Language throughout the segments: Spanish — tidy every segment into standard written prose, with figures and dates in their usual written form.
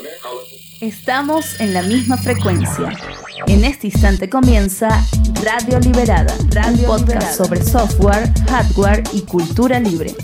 Estamos en la misma frecuencia. En este instante comienza Radio Liberada, un podcast sobre software, hardware y cultura libre.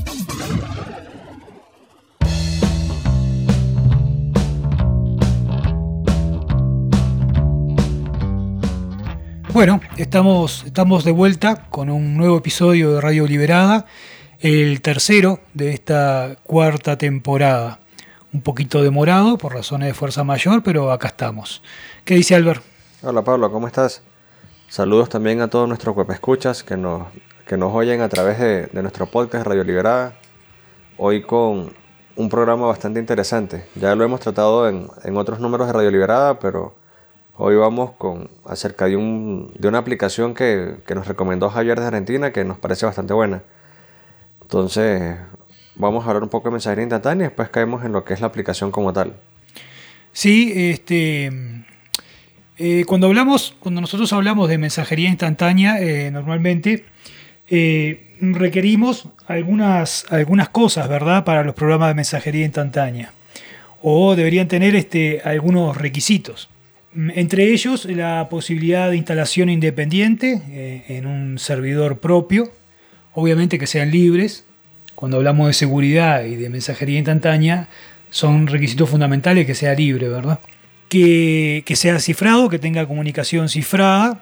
Bueno, estamos de vuelta con un nuevo episodio de Radio Liberada, el tercero de esta cuarta temporada. Un poquito demorado por razones de fuerza mayor, pero acá estamos. ¿Qué dice Albert? Hola Pablo, ¿cómo estás? Saludos también a todos nuestros webescuchas que nos oyen a través de nuestro podcast Radio Liberada. Hoy con un programa bastante interesante. Ya lo hemos tratado en otros números de Radio Liberada, pero hoy vamos acerca de una aplicación que nos recomendó Javier de Argentina, que nos parece bastante buena. Entonces, vamos a hablar un poco de mensajería instantánea y después caemos en lo que es la aplicación como tal. Sí, cuando nosotros hablamos de mensajería instantánea, normalmente requerimos algunas cosas, ¿verdad?, para los programas de mensajería instantánea. O deberían tener algunos requisitos. Entre ellos, la posibilidad de instalación independiente en un servidor propio, obviamente que sean libres. Cuando hablamos de seguridad y de mensajería instantánea, son requisitos fundamentales que sea libre, ¿verdad? Que sea cifrado, que tenga comunicación cifrada,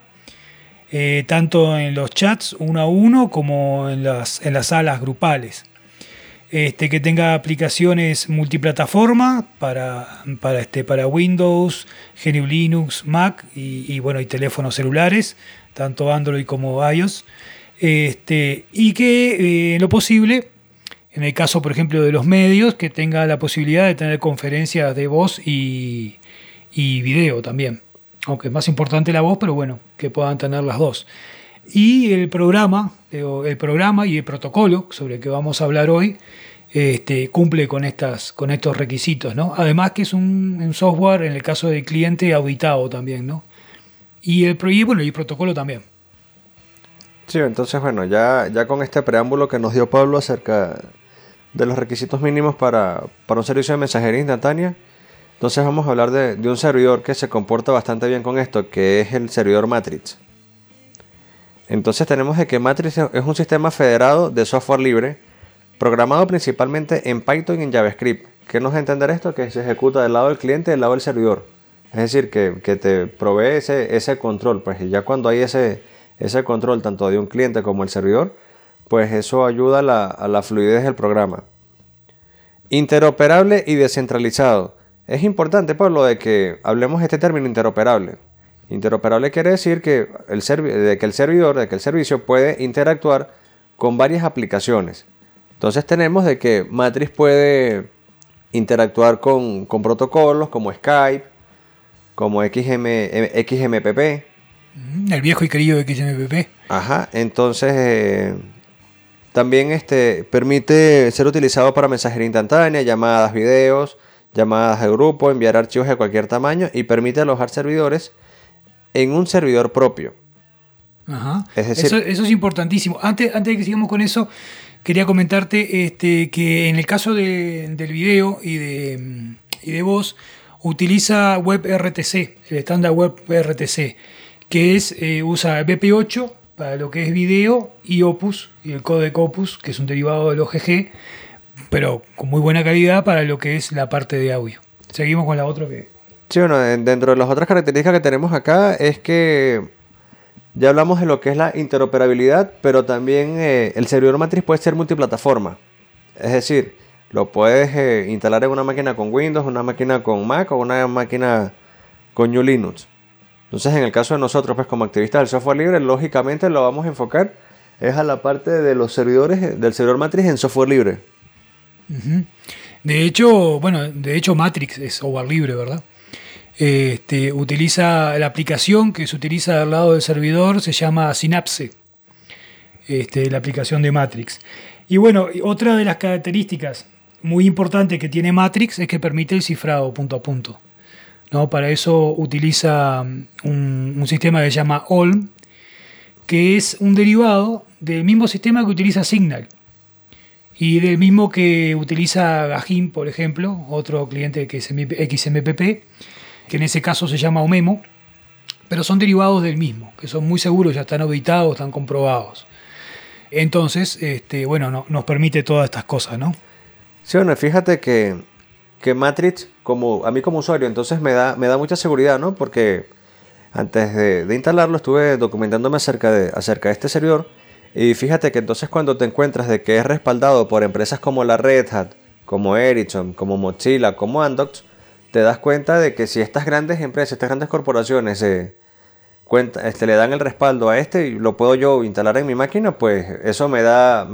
tanto en los chats uno a uno como en las salas grupales. Que tenga aplicaciones multiplataforma para Windows, GNU Linux, Mac y teléfonos celulares, tanto Android como iOS. Y que en lo posible, en el caso por ejemplo de los medios, que tenga la posibilidad de tener conferencias de voz y video también. Aunque es más importante la voz, pero bueno, que puedan tener las dos. Y el programa y el protocolo sobre el que vamos a hablar hoy cumple con estos requisitos, ¿no? Además que es un software, en el caso del cliente, auditado también, ¿no? Y el protocolo también. Sí, entonces ya con este preámbulo que nos dio Pablo acerca de los requisitos mínimos para un servicio de mensajería instantánea, entonces vamos a hablar de un servidor que se comporta bastante bien con esto, que es el servidor Matrix. Entonces tenemos de que Matrix es un sistema federado de software libre, programado principalmente en Python y en JavaScript. ¿Qué nos da a entender esto? Que se ejecuta del lado del cliente y del lado del servidor. Es decir, que te provee ese control. Pues ya cuando hay ese control tanto de un cliente como el servidor, pues eso ayuda a la fluidez del programa. Interoperable y descentralizado. Es importante, Pablo, de que hablemos de este término interoperable. Interoperable quiere decir que el servicio puede interactuar con varias aplicaciones. Entonces tenemos de que Matrix puede interactuar con protocolos como Skype, como XMPP. El viejo y querido XMPP. Ajá, entonces también permite ser utilizado para mensajería instantánea, llamadas, videos, llamadas de grupo, enviar archivos de cualquier tamaño y permite alojar servidores en un servidor propio. Ajá. Es decir, eso es importantísimo. Antes de que sigamos con eso, quería comentarte que en el caso del video y de voz, utiliza WebRTC, el estándar WebRTC, que usa BP8 para lo que es video y Opus, y el códec Opus, que es un derivado del OGG, pero con muy buena calidad para lo que es la parte de audio. Seguimos con la otra que... Sí, dentro de las otras características que tenemos acá es que ya hablamos de lo que es la interoperabilidad, pero también el servidor Matrix puede ser multiplataforma. Es decir, lo puedes instalar en una máquina con Windows, una máquina con Mac o una máquina con GNU Linux. Entonces, en el caso de nosotros, pues como activistas del software libre, lógicamente lo vamos a enfocar es a la parte de los servidores del servidor Matrix en software libre. Uh-huh. De hecho, Matrix es software libre, ¿verdad? Utiliza la aplicación que se utiliza al lado del servidor, se llama Synapse, la aplicación de Matrix. Y bueno, otra de las características muy importantes que tiene Matrix es que permite el cifrado punto a punto, ¿no? Para eso utiliza un sistema que se llama OLM, que es un derivado del mismo sistema que utiliza Signal. Y del mismo que utiliza Gajin, por ejemplo, otro cliente que es XMPP, que en ese caso se llama Omemo, pero son derivados del mismo, que son muy seguros, ya están auditados, están comprobados. Entonces, nos permite todas estas cosas, ¿no? Sí, bueno, fíjate que Matrix, a mí como usuario, entonces me da mucha seguridad, ¿no? Porque antes de instalarlo estuve documentándome acerca de este servidor. Y fíjate que entonces cuando te encuentras de que es respaldado por empresas como la Red Hat, como Ericsson, como Mozilla, como Amdocs, te das cuenta de que si estas grandes empresas, estas grandes corporaciones le dan el respaldo a y lo puedo yo instalar en mi máquina, pues eso me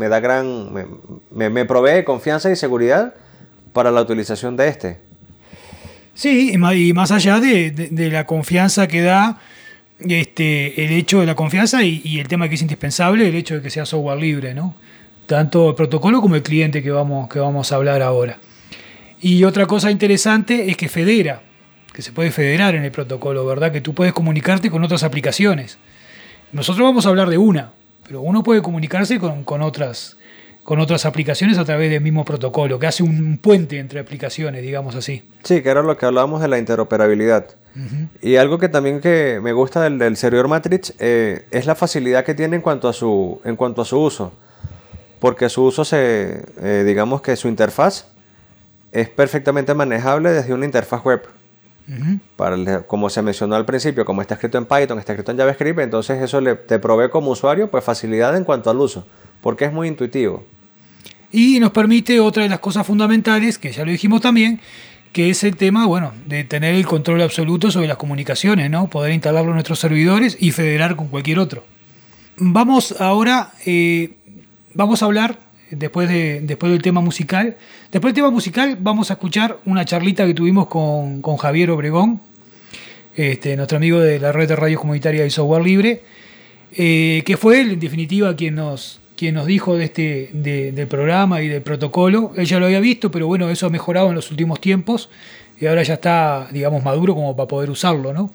provee confianza y seguridad para la utilización de Sí, y más allá de la confianza que da, el hecho de la confianza y el tema que es indispensable, el hecho de que sea software libre, ¿no? Tanto el protocolo como el cliente que vamos a hablar ahora. Y otra cosa interesante es que federa, que se puede federar en el protocolo, ¿verdad? Que tú puedes comunicarte con otras aplicaciones. Nosotros vamos a hablar de una, pero uno puede comunicarse con otras aplicaciones a través del mismo protocolo, que hace un puente entre aplicaciones, digamos así. Sí, que era lo que hablábamos de la interoperabilidad. Uh-huh. Y algo que también que me gusta del servidor Matrix es la facilidad que tiene en cuanto a su uso. Porque su uso digamos que su interfaz es perfectamente manejable desde una interfaz web. Uh-huh. Como se mencionó al principio, como está escrito en Python, está escrito en JavaScript, entonces eso te provee como usuario pues facilidad en cuanto al uso, porque es muy intuitivo. Y nos permite otra de las cosas fundamentales, que ya lo dijimos también, que es el tema, de tener el control absoluto sobre las comunicaciones, ¿no? Poder instalarlo en nuestros servidores y federar con cualquier otro. Vamos ahora, vamos a hablar, después del tema musical. Después del tema musical vamos a escuchar una charlita que tuvimos con Javier Obregón, nuestro amigo de la red de radios comunitarias y software libre, que fue él, en definitiva, quien nos dijo del programa y del protocolo. Él ya lo había visto, pero eso ha mejorado en los últimos tiempos y ahora ya está, digamos, maduro como para poder usarlo, ¿no?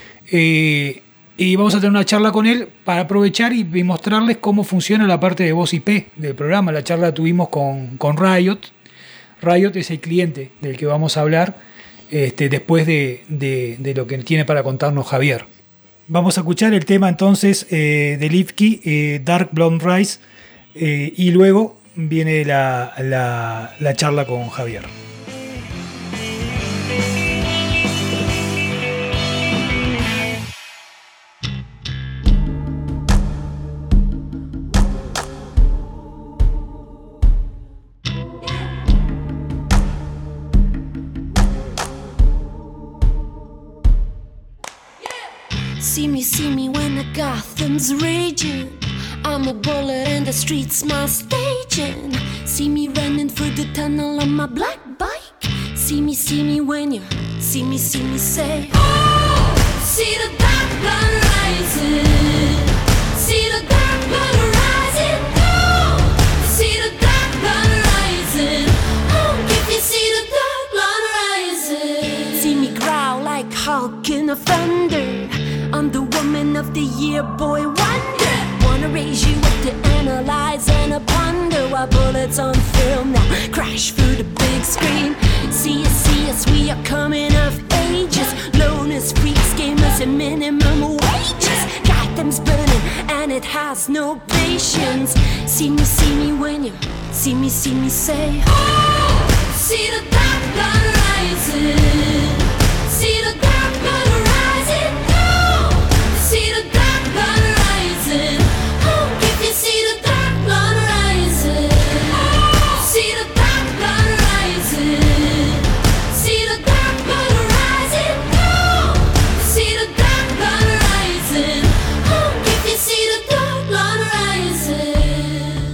Y vamos a tener una charla con él para aprovechar y mostrarles cómo funciona la parte de voz IP del programa. La charla la tuvimos con Riot. Riot es el cliente del que vamos a hablar después de lo que tiene para contarnos Javier. Vamos a escuchar el tema entonces de Lifky, Dark Blonde Rise, y luego viene la charla con Javier. See me when the Gotham's raging. I'm a bullet and the street's my staging. See me running through the tunnel on my black bike. See me when you see me say, oh, see the dark blood rising. See the dark blood rising. Oh, see the dark blood rising. Oh, if you see the dark blood rising. See me growl like Hulk in a thunder. I'm the woman of the year, boy wonder. Wanna raise you up to analyze and ponder while bullets on film now crash through the big screen. See us, we are coming of ages. Loners, freaks, gamers, and minimum wages. Gotham's burning and it has no patience. See me when you see me say, oh, see the dark blood rising. See the dark blood rising. See the dark blood rising. Oh, if you see the dark blood rising. Oh, see the dark blood rising. See the dark blood rising. Oh, see the dark blood rising. Oh, if you see the dark blood rising.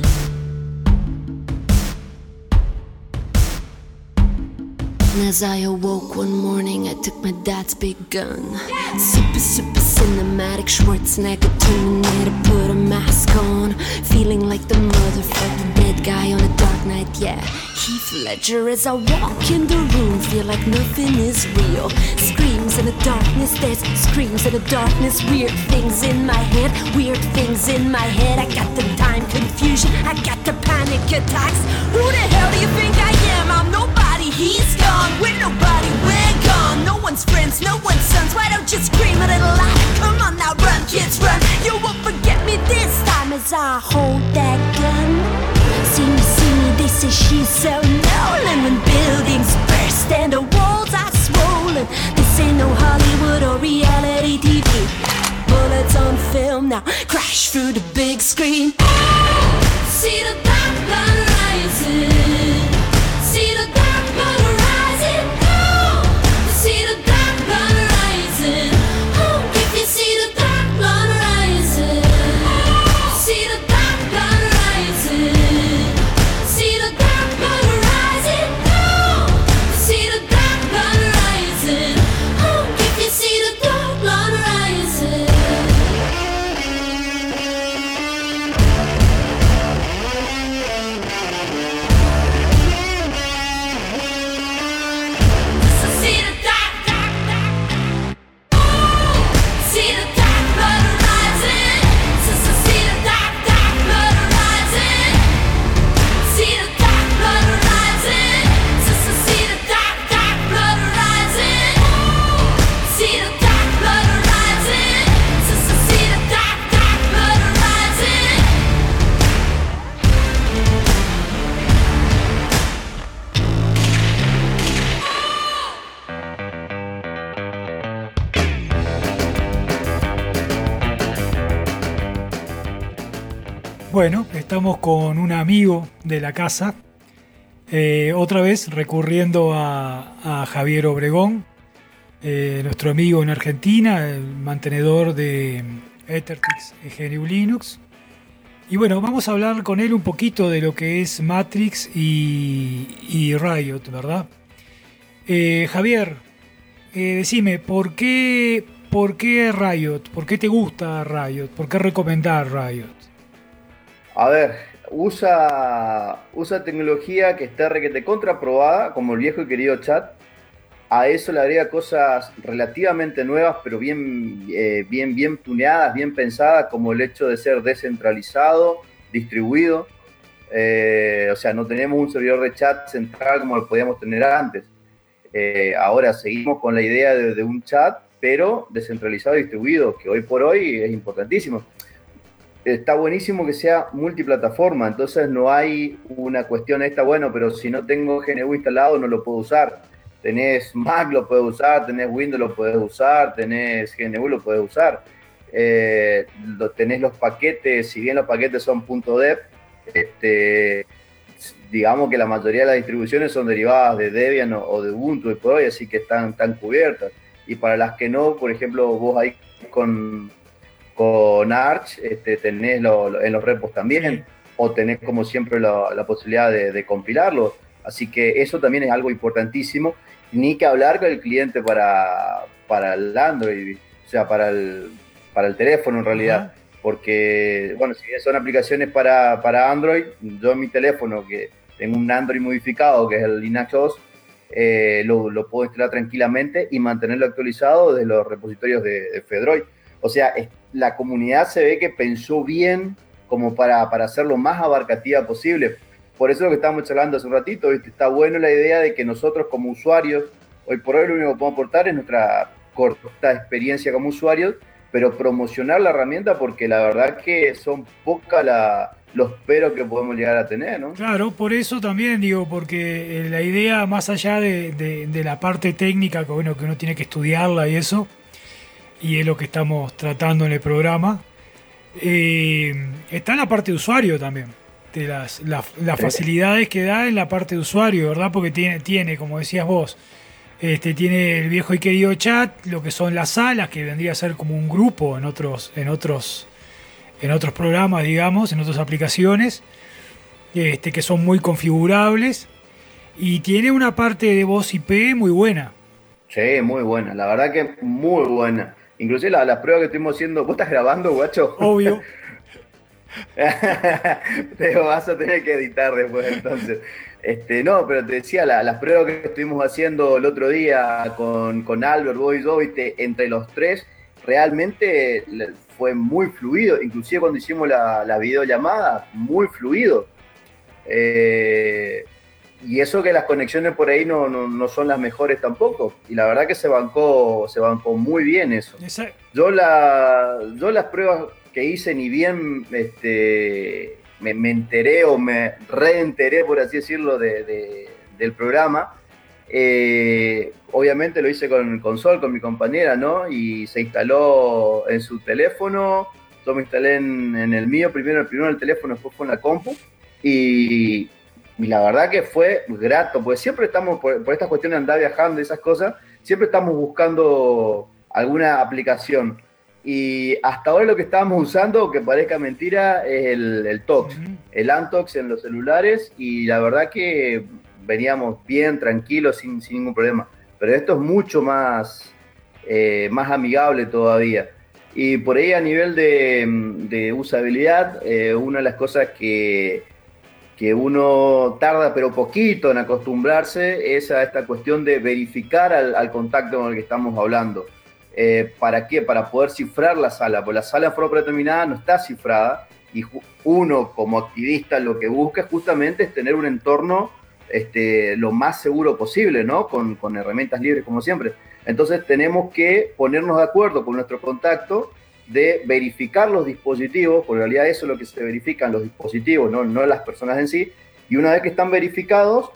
And as I awoke one morning, I took my dad's big gun. Super cinematic, Schwarzenegger Terminator, put a mask on. Feeling like the motherfucking dead guy on a dark night, yeah. He Heath Ledger as I walk in the room, feel like nothing is real. Screams in the darkness, there's screams in the darkness. Weird things in my head, weird things in my head. I got the time confusion, I got the panic attacks. Who the hell do you think I am? I'm nobody, he's gone. We're nobody, we're gone. No one's friends, no one's sons. Why don't you scream a little louder? Come on now, run, kids, run. You won't forget me this time as I hold that gun. See me, they say she's so Nolan. When buildings burst and the walls are swollen, this ain't no Hollywood or reality TV. Bullets on film now, crash through the big screen. See the dark blood rising. See the dark blood rising. See the dark blood rising. If you see the dark blood rising. See the dark blood rising. See the dark blood rising. See the dark blood rising. If you see the dark blood rising. See the dark, see the dark blood rising. See the dark blood rising. See the dark blood rising. See the dark blood rising. See the dark blood rising. See the dark blood rising. Bueno, estamos con un amigo de la casa, otra vez recurriendo a Javier Obregón, nuestro amigo en Argentina, el mantenedor de Ethertix GNU Linux. Y bueno, vamos a hablar con él un poquito de lo que es Matrix y Riot, ¿verdad? Javier, decime, ¿por qué Riot? ¿Por qué te gusta Riot? ¿Por qué recomendar Riot? A ver, usa tecnología que está requete contraprobada, como el viejo y querido chat. A eso le agrega cosas relativamente nuevas, pero bien tuneadas, bien pensadas, como el hecho de ser descentralizado, distribuido. O sea, no tenemos un servidor de chat central como lo podíamos tener antes. Ahora seguimos con la idea de un chat, pero descentralizado y distribuido, que hoy por hoy es importantísimo. Está buenísimo que sea multiplataforma, entonces no hay una cuestión bueno, pero si no tengo GNU instalado no lo puedo usar. Tenés Mac, lo puedes usar, tenés Windows, lo puedes usar, tenés GNU, lo puedes usar. Tenés los paquetes, si bien los paquetes son .deb, digamos que la mayoría de las distribuciones son derivadas de Debian o de Ubuntu y por hoy, así que están cubiertas. Y para las que no, por ejemplo, vos ahí con Arch tenés en los repos también, o tenés como siempre la posibilidad de compilarlo. Así que eso también es algo importantísimo. Ni que hablar con el cliente para el Android, o sea, para el teléfono en realidad. Porque, bueno, si bien son aplicaciones para Android, yo en mi teléfono, que tengo un Android modificado, que es el Linux OS, lo puedo instalar tranquilamente y mantenerlo actualizado desde los repositorios de Fedroid. O sea, la comunidad se ve que pensó bien como para hacerlo más abarcativa posible. Por eso es lo que estábamos charlando hace un ratito, ¿viste? Está bueno la idea de que nosotros como usuarios, hoy por hoy lo único que podemos aportar es nuestra corta experiencia como usuarios, pero promocionar la herramienta porque la verdad que son pocas los peros que podemos llegar a tener, ¿no? Claro, por eso también digo, porque la idea más allá de la parte técnica, que bueno, que uno tiene que estudiarla y eso, y es lo que estamos tratando en el programa, está en la parte de usuario también, de las facilidades que da en la parte de usuario, ¿verdad? Porque tiene como decías vos, tiene el viejo y querido chat, lo que son las salas, que vendría a ser como un grupo en otros programas, digamos, en otras aplicaciones, que son muy configurables, y tiene una parte de voz IP muy buena. Sí, muy buena, la verdad que muy buena. Inclusive las pruebas que estuvimos haciendo, ¿vos estás grabando, guacho? Obvio. Te vas a tener que editar después, entonces. No, pero te decía, las pruebas que estuvimos haciendo el otro día con Albert, vos y yo, ¿viste? Entre los tres, realmente fue muy fluido. Inclusive cuando hicimos la videollamada, muy fluido. Y eso que las conexiones por ahí no son las mejores tampoco. Y la verdad que se bancó muy bien eso. Yo las pruebas que hice, ni bien me enteré o me reenteré, por así decirlo, del programa. Obviamente lo hice con Sol, con mi compañera, ¿no? Y se instaló en su teléfono. Yo me instalé en el mío, primero en el teléfono, después con la compu. Y la verdad que fue grato, porque siempre estamos, por esta cuestión de andar viajando y esas cosas, siempre estamos buscando alguna aplicación. Y hasta ahora lo que estábamos usando, aunque parezca mentira, es el Tox, el Antox en los celulares, y la verdad que veníamos bien, tranquilos, sin ningún problema. Pero esto es mucho más amigable todavía. Y por ahí a nivel de usabilidad, una de las cosas que uno tarda pero poquito en acostumbrarse es a esta cuestión de verificar al contacto con el que estamos hablando. ¿Para qué? Para poder cifrar la sala, porque la sala en forma predeterminada no está cifrada y uno como activista lo que busca justamente es tener un entorno lo más seguro posible, ¿no? Con herramientas libres como siempre. Entonces tenemos que ponernos de acuerdo con nuestro contacto de verificar los dispositivos, porque en realidad eso es lo que se verifican, los dispositivos, no las personas en sí, y una vez que están verificados,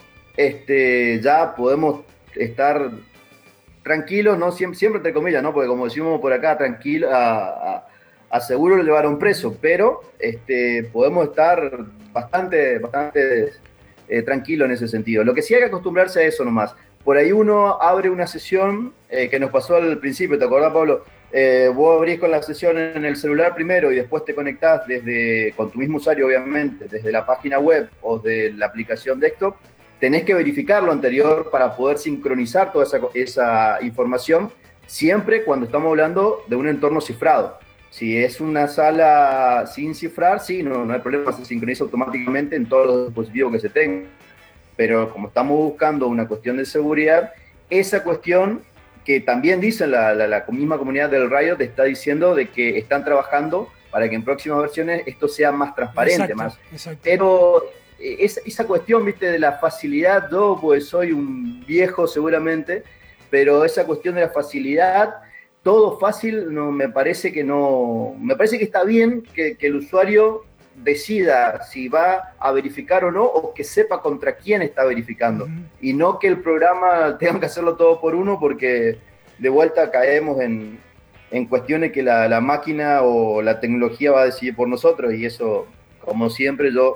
ya podemos estar tranquilos, ¿no? Siempre entre comillas, ¿no? Porque como decimos por acá, tranquilo, a seguro lo llevaron preso, pero podemos estar bastante tranquilos en ese sentido. Lo que sí hay que acostumbrarse a eso nomás. Por ahí uno abre una sesión que nos pasó al principio, ¿te acordás, Pablo? Vos abrís con la sesión en el celular primero y después te conectás con tu mismo usuario, obviamente, desde la página web o de la aplicación desktop. Tenés que verificar lo anterior para poder sincronizar toda esa información, siempre cuando estamos hablando de un entorno cifrado. Si es una sala sin cifrar, sí, no hay problema, se sincroniza automáticamente en todos los dispositivos que se tengan. Pero como estamos buscando una cuestión de seguridad, esa cuestión que también dice la misma comunidad del Riot está diciendo de que están trabajando para que en próximas versiones esto sea más transparente. Exacto. Pero esa cuestión, viste, de la facilidad, yo pues soy un viejo seguramente, pero esa cuestión de la facilidad, todo fácil, me parece que está bien que el usuario decida si va a verificar o no, o que sepa contra quién está verificando, y no que el programa tenga que hacerlo todo por uno, porque de vuelta caemos en cuestiones que la máquina o la tecnología va a decidir por nosotros, y eso, como siempre, yo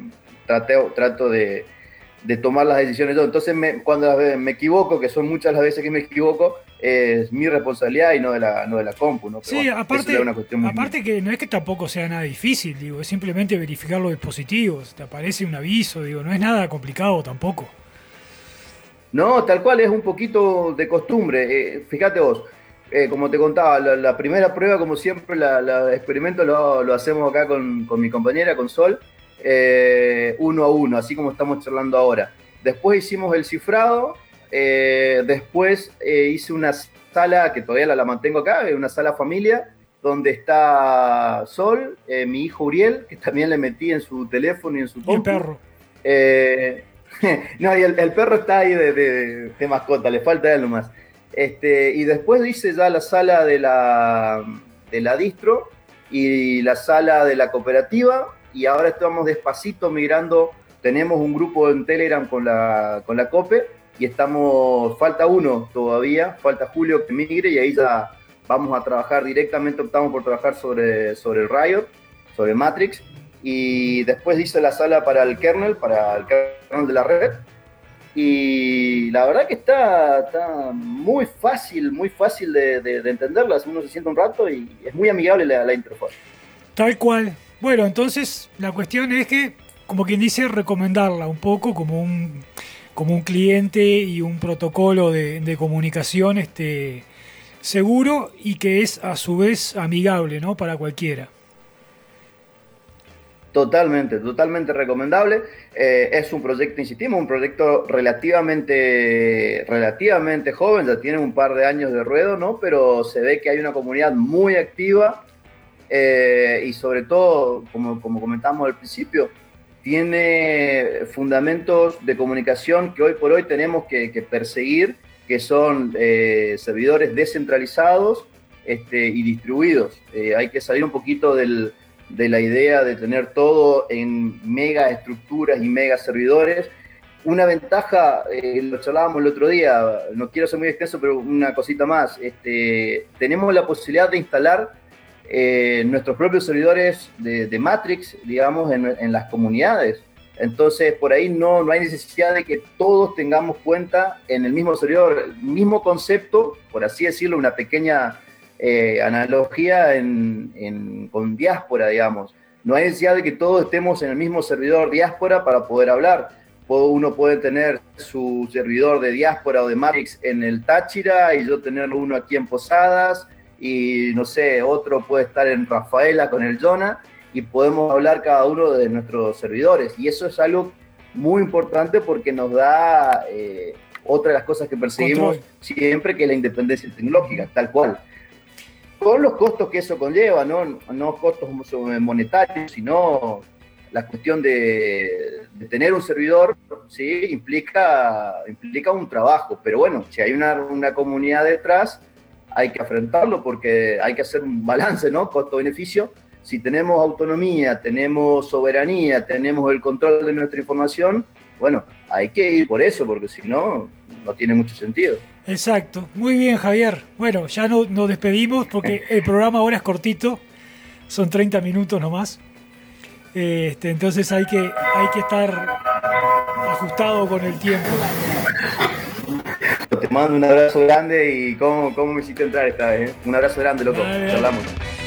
trato de tomar las decisiones yo. Entonces, cuando me equivoco, que son muchas las veces que me equivoco, es mi responsabilidad y no de la compu, ¿no? Pero sí, bueno, aparte que no es que tampoco sea nada difícil, digo, es simplemente verificar los dispositivos, te aparece un aviso, digo, no es nada complicado tampoco. No, tal cual, es un poquito de costumbre. Fíjate vos, como te contaba, la primera prueba, como siempre, el experimento lo hacemos acá con mi compañera, con Sol, 1 a 1, así como estamos charlando ahora. Después hicimos el cifrado, después hice una sala que todavía la mantengo acá, una sala familia, donde está Sol, mi hijo Uriel, que también le metí en su teléfono y en su compu. Y el perro. No, y el perro está ahí de mascota, le falta él nomás. Y después hice ya la sala de la distro y la sala de la cooperativa, y ahora estamos despacito migrando. Tenemos un grupo en Telegram con la COPE, y falta uno todavía, falta Julio que migre, y ahí ya vamos a trabajar directamente, optamos por trabajar sobre el Riot, sobre Matrix, y después hice la sala para el kernel de la red, y la verdad que está muy fácil de entenderla. Uno se siente un rato y es muy amigable la interfaz. Tal cual. Bueno, entonces la cuestión es que, como quien dice, recomendarla un poco como un cliente y un protocolo de comunicación seguro, y que es a su vez amigable, ¿no? Para cualquiera. Totalmente recomendable. Es un proyecto, insistimos, un proyecto relativamente joven, ya tiene un par de años de ruedo, ¿no? Pero se ve que hay una comunidad muy activa y sobre todo, como comentamos al principio, tiene fundamentos de comunicación que hoy por hoy tenemos que perseguir, que son servidores descentralizados y distribuidos. Hay que salir un poquito de la idea de tener todo en mega estructuras y mega servidores. Una ventaja, lo charlábamos el otro día, no quiero ser muy extenso, pero una cosita más. Tenemos la posibilidad de instalar nuestros propios servidores de Matrix, digamos, en las comunidades. Entonces, por ahí no hay necesidad de que todos tengamos cuenta en el mismo servidor, el mismo concepto, por así decirlo, una pequeña analogía con diáspora, digamos. No hay necesidad de que todos estemos en el mismo servidor diáspora para poder hablar. Uno puede tener su servidor de diáspora o de Matrix en el Táchira y yo tener uno aquí en Posadas y, no sé, otro puede estar en Rafaela con el Jonah y podemos hablar cada uno de nuestros servidores. Y eso es algo muy importante porque nos da otra de las cosas que perseguimos siempre, que es la independencia tecnológica, tal cual. Con los costos que eso conlleva, no costos monetarios, sino la cuestión de tener un servidor, ¿sí? implica un trabajo. Pero bueno, si hay una comunidad detrás, hay que afrontarlo porque hay que hacer un balance, ¿no? Costo-beneficio. Si tenemos autonomía, tenemos soberanía, tenemos el control de nuestra información, bueno, hay que ir por eso, porque si no, no tiene mucho sentido. Exacto. Muy bien, Javier. Bueno, ya nos despedimos porque el programa ahora es cortito. Son 30 minutos nomás. Entonces hay que estar ajustado con el tiempo. Te mando un abrazo grande y cómo me hiciste entrar esta vez, ¿eh? Un abrazo grande, loco. Charlamos.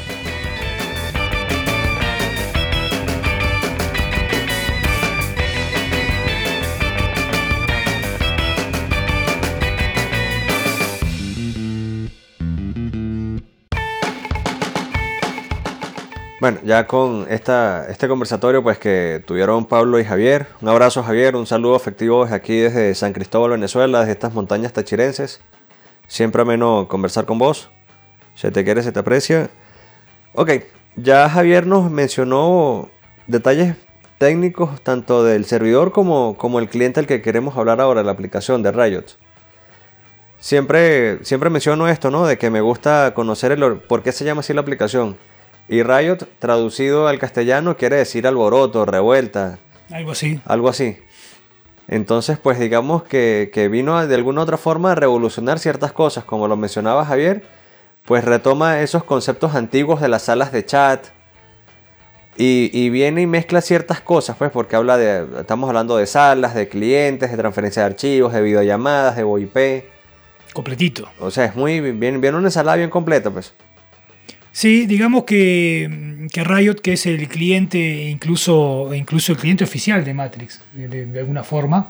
Bueno, ya con este conversatorio pues que tuvieron Pablo y Javier. Un abrazo, Javier, un saludo afectivo desde aquí, desde San Cristóbal, Venezuela, desde estas montañas tachirenses. Siempre ameno conversar con vos. Se te quiere, se te aprecia. Ok, ya Javier nos mencionó detalles técnicos tanto del servidor como el cliente al que queremos hablar ahora, la aplicación de Riot. Siempre menciono esto, ¿no? De que me gusta conocer por qué se llama así la aplicación. Y Riot, traducido al castellano, quiere decir alboroto, revuelta. Algo así. Algo así. Entonces, pues digamos que vino de alguna otra forma a revolucionar ciertas cosas, como lo mencionaba Javier, pues retoma esos conceptos antiguos de las salas de chat y viene y mezcla ciertas cosas, pues porque estamos hablando de salas, de clientes, de transferencia de archivos, de videollamadas, de VoIP. Completito. O sea, es muy bien una ensalada bien completa, pues. Sí, digamos que Riot, que es el cliente, incluso el cliente oficial de Matrix, de alguna forma,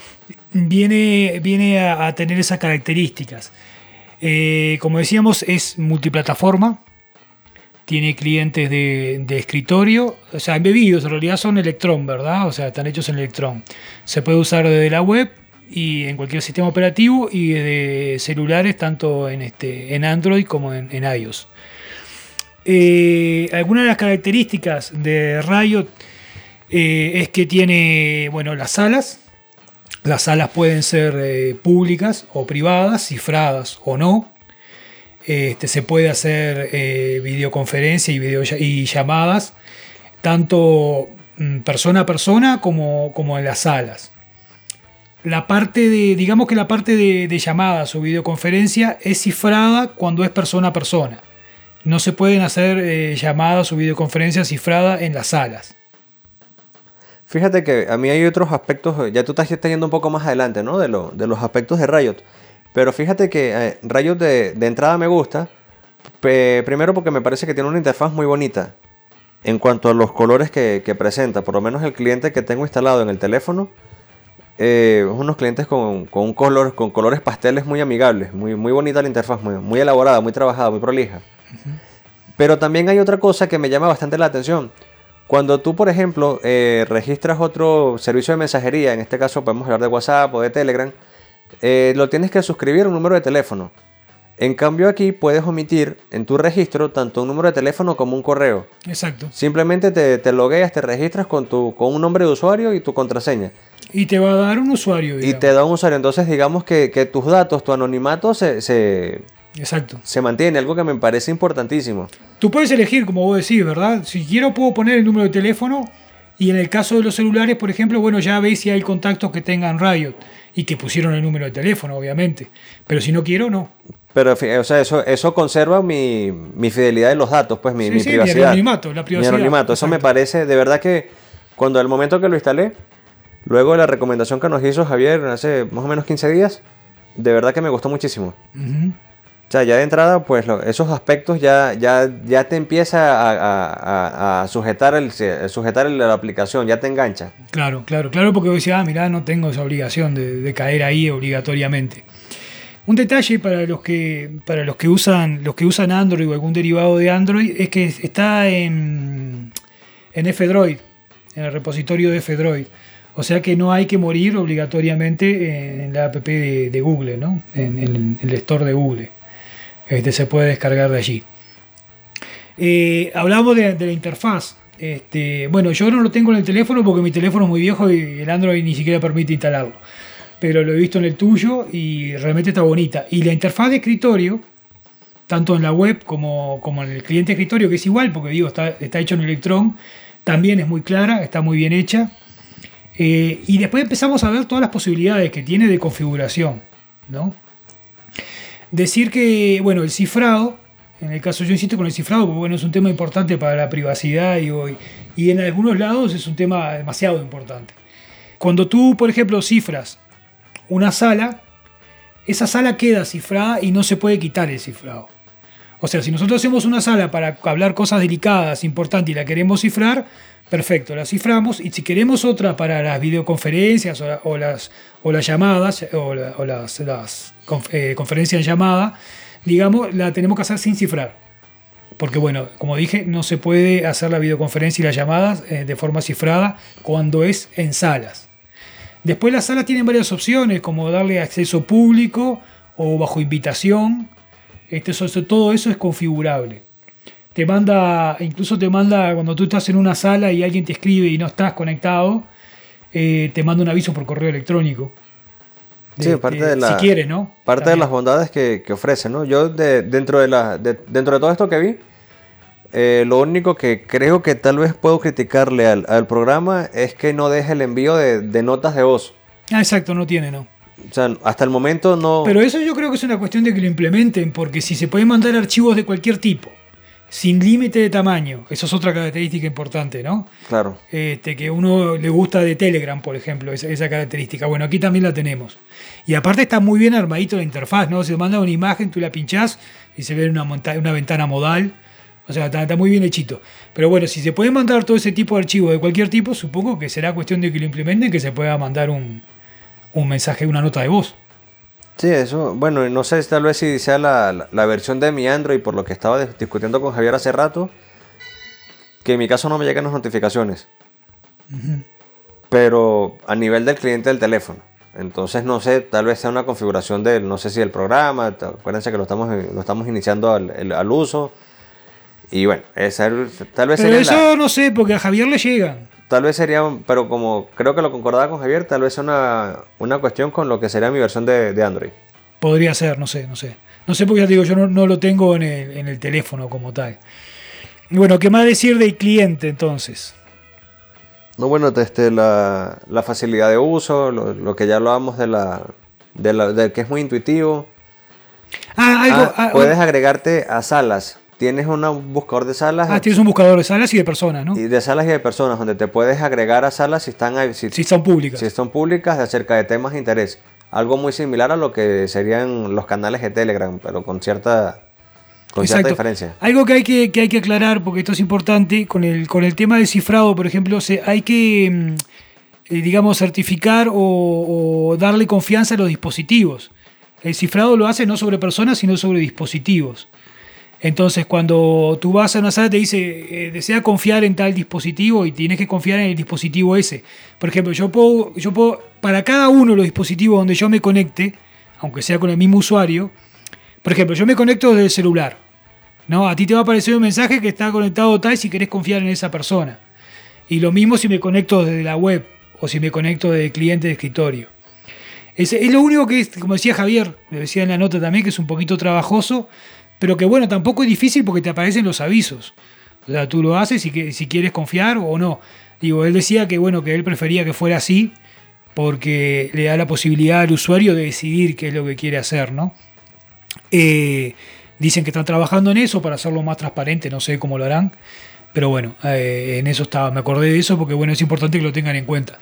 viene a tener esas características. Como decíamos, es multiplataforma, tiene clientes de escritorio, o sea, embebidos, en realidad son Electron, ¿verdad? O sea, están hechos en Electron. Se puede usar desde la web y en cualquier sistema operativo y de celulares, tanto en Android como en iOS. Algunas de las características de Riot es que tiene, bueno, las salas. Las salas pueden ser públicas o privadas, cifradas o no. Se puede hacer videoconferencia y llamadas, tanto persona a persona como en las salas. Digamos que la parte de llamadas o videoconferencia es cifrada cuando es persona a persona. No se pueden hacer llamadas o videoconferencias cifradas en las salas. Fíjate que a mí hay otros aspectos, ya tú estás yendo un poco más adelante, ¿no? de los aspectos de Riot. Pero fíjate que Riot de entrada me gusta, primero porque me parece que tiene una interfaz muy bonita en cuanto a los colores que presenta. Por lo menos el cliente que tengo instalado en el teléfono, unos clientes con colores pasteles muy amigables, muy bonita la interfaz, muy elaborada, muy trabajada, muy prolija. Pero también hay otra cosa que me llama bastante la atención. Cuando tú, por ejemplo, registras otro servicio de mensajería, en este caso podemos hablar de WhatsApp o de Telegram, lo tienes que suscribir a un número de teléfono. En cambio aquí puedes omitir en tu registro tanto un número de teléfono como un correo. Exacto. Simplemente te logueas, te registras con un nombre de usuario y tu contraseña. Y te va a dar un usuario, digamos. Y te da un usuario. Entonces digamos que tus datos, tu anonimato Exacto. se mantiene, algo que me parece importantísimo. Tú puedes elegir, como vos decís, ¿verdad? Si quiero puedo poner el número de teléfono y en el caso de los celulares, por ejemplo, bueno, ya veis si hay contactos que tengan Riot y que pusieron el número de teléfono, obviamente. Pero si no quiero, no. Pero, o sea, eso conserva mi fidelidad en los datos, pues mi privacidad. Mi anonimato, la privacidad. Mi anonimato. Eso me parece, de verdad que cuando al momento que lo instalé, luego de la recomendación que nos hizo Javier hace más o menos 15 días, de verdad que me gustó muchísimo. Uh-huh. O sea, ya de entrada, pues esos aspectos ya te empieza a sujetar la aplicación, ya te engancha. Claro, porque vos decís, mirá, no tengo esa obligación de caer ahí obligatoriamente. Un detalle para los que usan Android o algún derivado de Android es que está en F-Droid, en el repositorio de F-Droid. O sea que no hay que morir obligatoriamente en la app de Google, ¿no? En el store de Google. Se puede descargar de allí. Hablamos de la interfaz. Bueno, yo no lo tengo en el teléfono porque mi teléfono es muy viejo y el Android ni siquiera permite instalarlo. Pero lo he visto en el tuyo y realmente está bonita. Y la interfaz de escritorio, tanto en la web como en el cliente de escritorio, que es igual, porque digo, está hecho en Electron, también es muy clara, está muy bien hecha. Y después empezamos a ver todas las posibilidades que tiene de configuración, ¿no? Decir que, bueno, el cifrado, en el caso yo insisto con el cifrado, porque bueno, es un tema importante para la privacidad y en algunos lados es un tema demasiado importante. Cuando tú, por ejemplo, cifras una sala, esa sala queda cifrada y no se puede quitar el cifrado. O sea, si nosotros hacemos una sala para hablar cosas delicadas, importantes y la queremos cifrar, perfecto, la ciframos. Y si queremos otra para las videoconferencias o las llamadas o las conferencias en llamada, digamos, la tenemos que hacer sin cifrar. Porque bueno, como dije, no se puede hacer la videoconferencia y las llamadas de forma cifrada cuando es en salas. Después las salas tienen varias opciones, como darle acceso público o bajo invitación. Todo eso es configurable. Incluso te manda, cuando tú estás en una sala y alguien te escribe y no estás conectado, te manda un aviso por correo electrónico. Sí, si quieres, ¿no? Parte también de las bondades que ofrece, ¿no? Yo dentro de todo esto que vi, lo único que creo que tal vez puedo criticarle al programa es que no deja el envío de notas de voz. Exacto, no tiene, ¿no? O sea, hasta el momento no... Pero eso yo creo que es una cuestión de que lo implementen, porque si se pueden mandar archivos de cualquier tipo, sin límite de tamaño, eso es otra característica importante, ¿no? Claro. Que uno le gusta de Telegram, por ejemplo, esa característica. Bueno, aquí también la tenemos. Y aparte está muy bien armadito la interfaz, ¿no? Se manda una imagen, tú la pinchás y se ve una ventana modal. O sea, está muy bien hechito. Pero bueno, si se puede mandar todo ese tipo de archivos de cualquier tipo, supongo que será cuestión de que lo implementen, que se pueda mandar un mensaje, una nota de voz. Sí, eso, bueno, no sé, tal vez si sea la versión de mi Android, por lo que estaba discutiendo con Javier hace rato, que en mi caso no me llegan las notificaciones. Uh-huh. Pero a nivel del cliente del teléfono. Entonces, no sé, tal vez sea una configuración no sé si el programa, acuérdense que lo estamos iniciando al uso. Y bueno, tal vez pero eso no sé, porque a Javier le llegan. Tal vez sería, pero como creo que lo concordaba con Javier, tal vez sea una cuestión con lo que sería mi versión de Android. Podría ser, no sé. No sé porque ya te digo, yo no lo tengo en el teléfono como tal. Y bueno, ¿qué más decir del cliente entonces? No, bueno, la facilidad de uso, lo que ya hablábamos de que es muy intuitivo. Puedes agregarte a salas. Tienes un buscador de salas. Tienes un buscador de salas y de personas, ¿no? Y de salas y de personas, donde te puedes agregar a salas si son públicas. Si son públicas, acerca de temas de interés. Algo muy similar a lo que serían los canales de Telegram, pero con cierta diferencia. Algo que hay que aclarar, porque esto es importante, con el tema del cifrado, por ejemplo, hay que, digamos, certificar o darle confianza a los dispositivos. El cifrado lo hace no sobre personas, sino sobre dispositivos. Entonces, cuando tú vas a una sala, te dice, desea confiar en tal dispositivo y tienes que confiar en el dispositivo ese. Por ejemplo, yo puedo, para cada uno de los dispositivos donde yo me conecte, aunque sea con el mismo usuario, por ejemplo, yo me conecto desde el celular, ¿no? A ti te va a aparecer un mensaje que está conectado tal si querés confiar en esa persona. Y lo mismo si me conecto desde la web o si me conecto desde el cliente de escritorio. Es lo único que es, como decía Javier, le decía en la nota también, que es un poquito trabajoso, pero que bueno, tampoco es difícil porque te aparecen los avisos. O sea, tú lo haces si quieres confiar o no. Digo, él decía que bueno, que él prefería que fuera así porque le da la posibilidad al usuario de decidir qué es lo que quiere hacer, ¿no? Dicen que están trabajando en eso para hacerlo más transparente, no sé cómo lo harán, pero bueno, en eso estaba, me acordé de eso porque bueno, es importante que lo tengan en cuenta.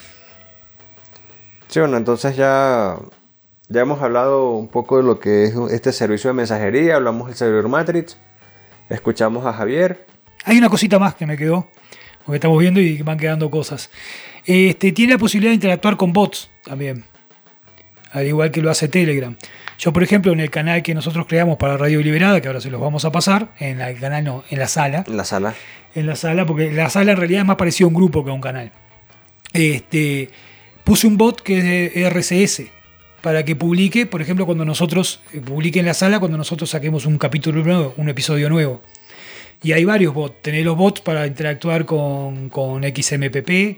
Sí, bueno, entonces ya hemos hablado un poco de lo que es este servicio de mensajería, hablamos del servidor Matrix, escuchamos a Javier. Hay una cosita más que me quedó, porque estamos viendo y van quedando cosas. Tiene la posibilidad de interactuar con bots también, al igual que lo hace Telegram. Yo, por ejemplo, en el canal que nosotros creamos para Radio Liberada, que ahora se los vamos a pasar, en el canal no, en la sala. En la sala. En la sala, porque la sala en realidad es más parecido a un grupo que a un canal. Puse un bot que es de RCS para que publique, por ejemplo, cuando nosotros publique en la sala, cuando nosotros saquemos un capítulo nuevo, un episodio nuevo. Y hay varios bots. Tenés los bots para interactuar con XMPP,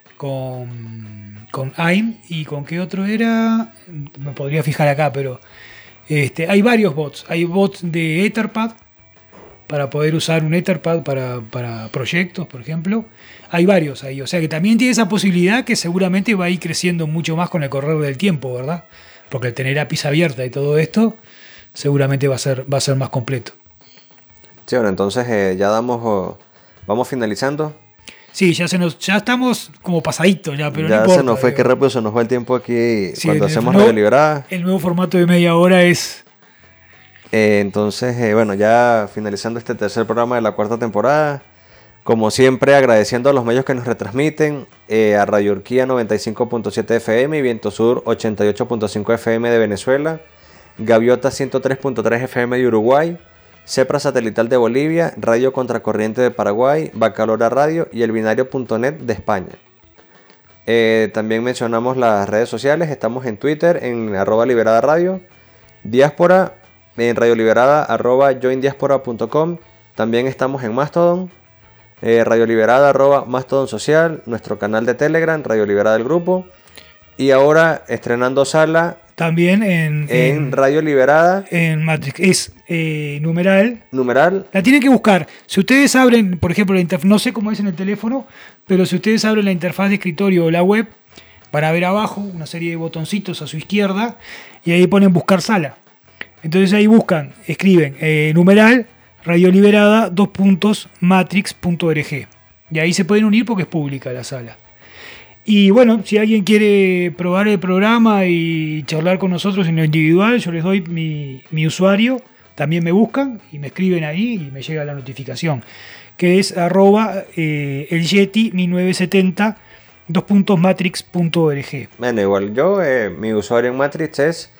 con AIM y con qué otro era, me podría fijar acá, pero hay varios bots. Hay bots de Etherpad para poder usar un Etherpad para proyectos, por ejemplo. Hay varios ahí, o sea que también tiene esa posibilidad que seguramente va a ir creciendo mucho más con el correr del tiempo, ¿verdad? Porque al tener APIs abierta y todo esto, seguramente va a ser más completo. Sí, bueno, entonces ya vamos finalizando. Sí, ya estamos como pasaditos ya, pero ya no importa. Se nos fue, qué rápido se nos va el tiempo aquí sí, cuando hacemos Radio Liberada. El nuevo formato de media hora es... Entonces, bueno, ya finalizando este tercer programa de la cuarta temporada, como siempre agradeciendo a los medios que nos retransmiten, a Radio Urquía 95.7 FM y Viento Sur 88.5 FM de Venezuela, Gaviota 103.3 FM de Uruguay, Cepra Satelital de Bolivia, Radio Contracorriente de Paraguay, Bacalora Radio y elbinario.net de España. También mencionamos las redes sociales, estamos en Twitter en @liberadaradio, Diáspora en Radio Liberada, @joindiaspora.com, también estamos en Mastodon, Radio Liberada, @Mastodon Social, nuestro canal de Telegram, Radio Liberada del Grupo, y ahora estrenando sala también en Radio Liberada. En Matrix. Es numeral. La tienen que buscar. Si ustedes abren, por ejemplo, la interfaz, no sé cómo es en el teléfono, pero si ustedes abren la interfaz de escritorio o la web, van a ver abajo una serie de botoncitos a su izquierda y ahí ponen buscar sala. Entonces ahí buscan, escriben numeral Radio Liberada /matrix.org. Y ahí se pueden unir porque es pública la sala. Y bueno, si alguien quiere probar el programa y charlar con nosotros en lo individual, yo les doy mi usuario, también me buscan y me escriben ahí y me llega la notificación, que es @elyeti1970 /matrix.org. Bueno, igual yo, mi usuario en Matrix es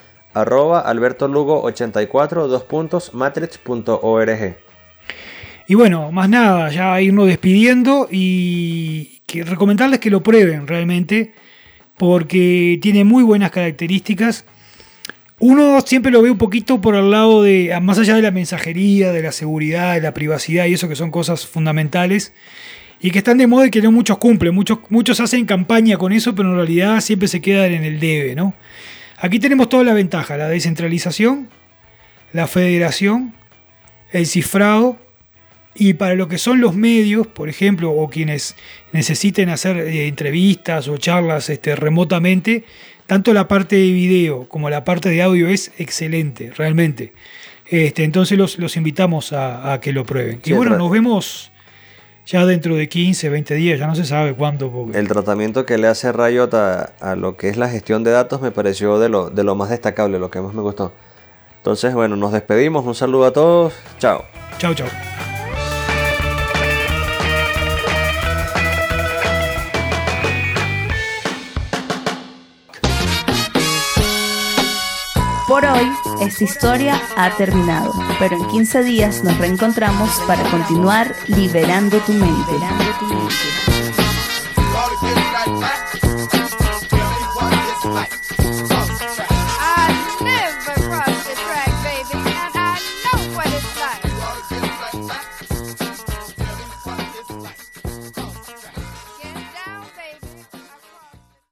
@albertolugo84 /matrix.org. Y bueno, más nada, ya irnos despidiendo y que recomendarles que lo prueben realmente, porque tiene muy buenas características. Uno siempre lo ve un poquito por el lado de, más allá de la mensajería, de la seguridad, de la privacidad y eso que son cosas fundamentales y que están de moda y que no muchos cumplen. Muchos hacen campaña con eso, pero en realidad siempre se quedan en el debe, ¿no? Aquí tenemos toda la ventaja, la descentralización, la federación, el cifrado. Y para lo que son los medios, por ejemplo, o quienes necesiten hacer entrevistas o charlas remotamente, tanto la parte de video como la parte de audio es excelente, realmente. Entonces los invitamos a que lo prueben. Sí, y bueno, nos vemos ya dentro de 15, 20 días, ya no se sabe cuándo. Porque... El tratamiento que le hace Riot a lo que es la gestión de datos me pareció de lo más destacable, lo que más me gustó. Entonces, bueno, nos despedimos. Un saludo a todos. Chao. Chao, chao. Por hoy, esta historia ha terminado, pero en 15 días nos reencontramos para continuar liberando tu mente.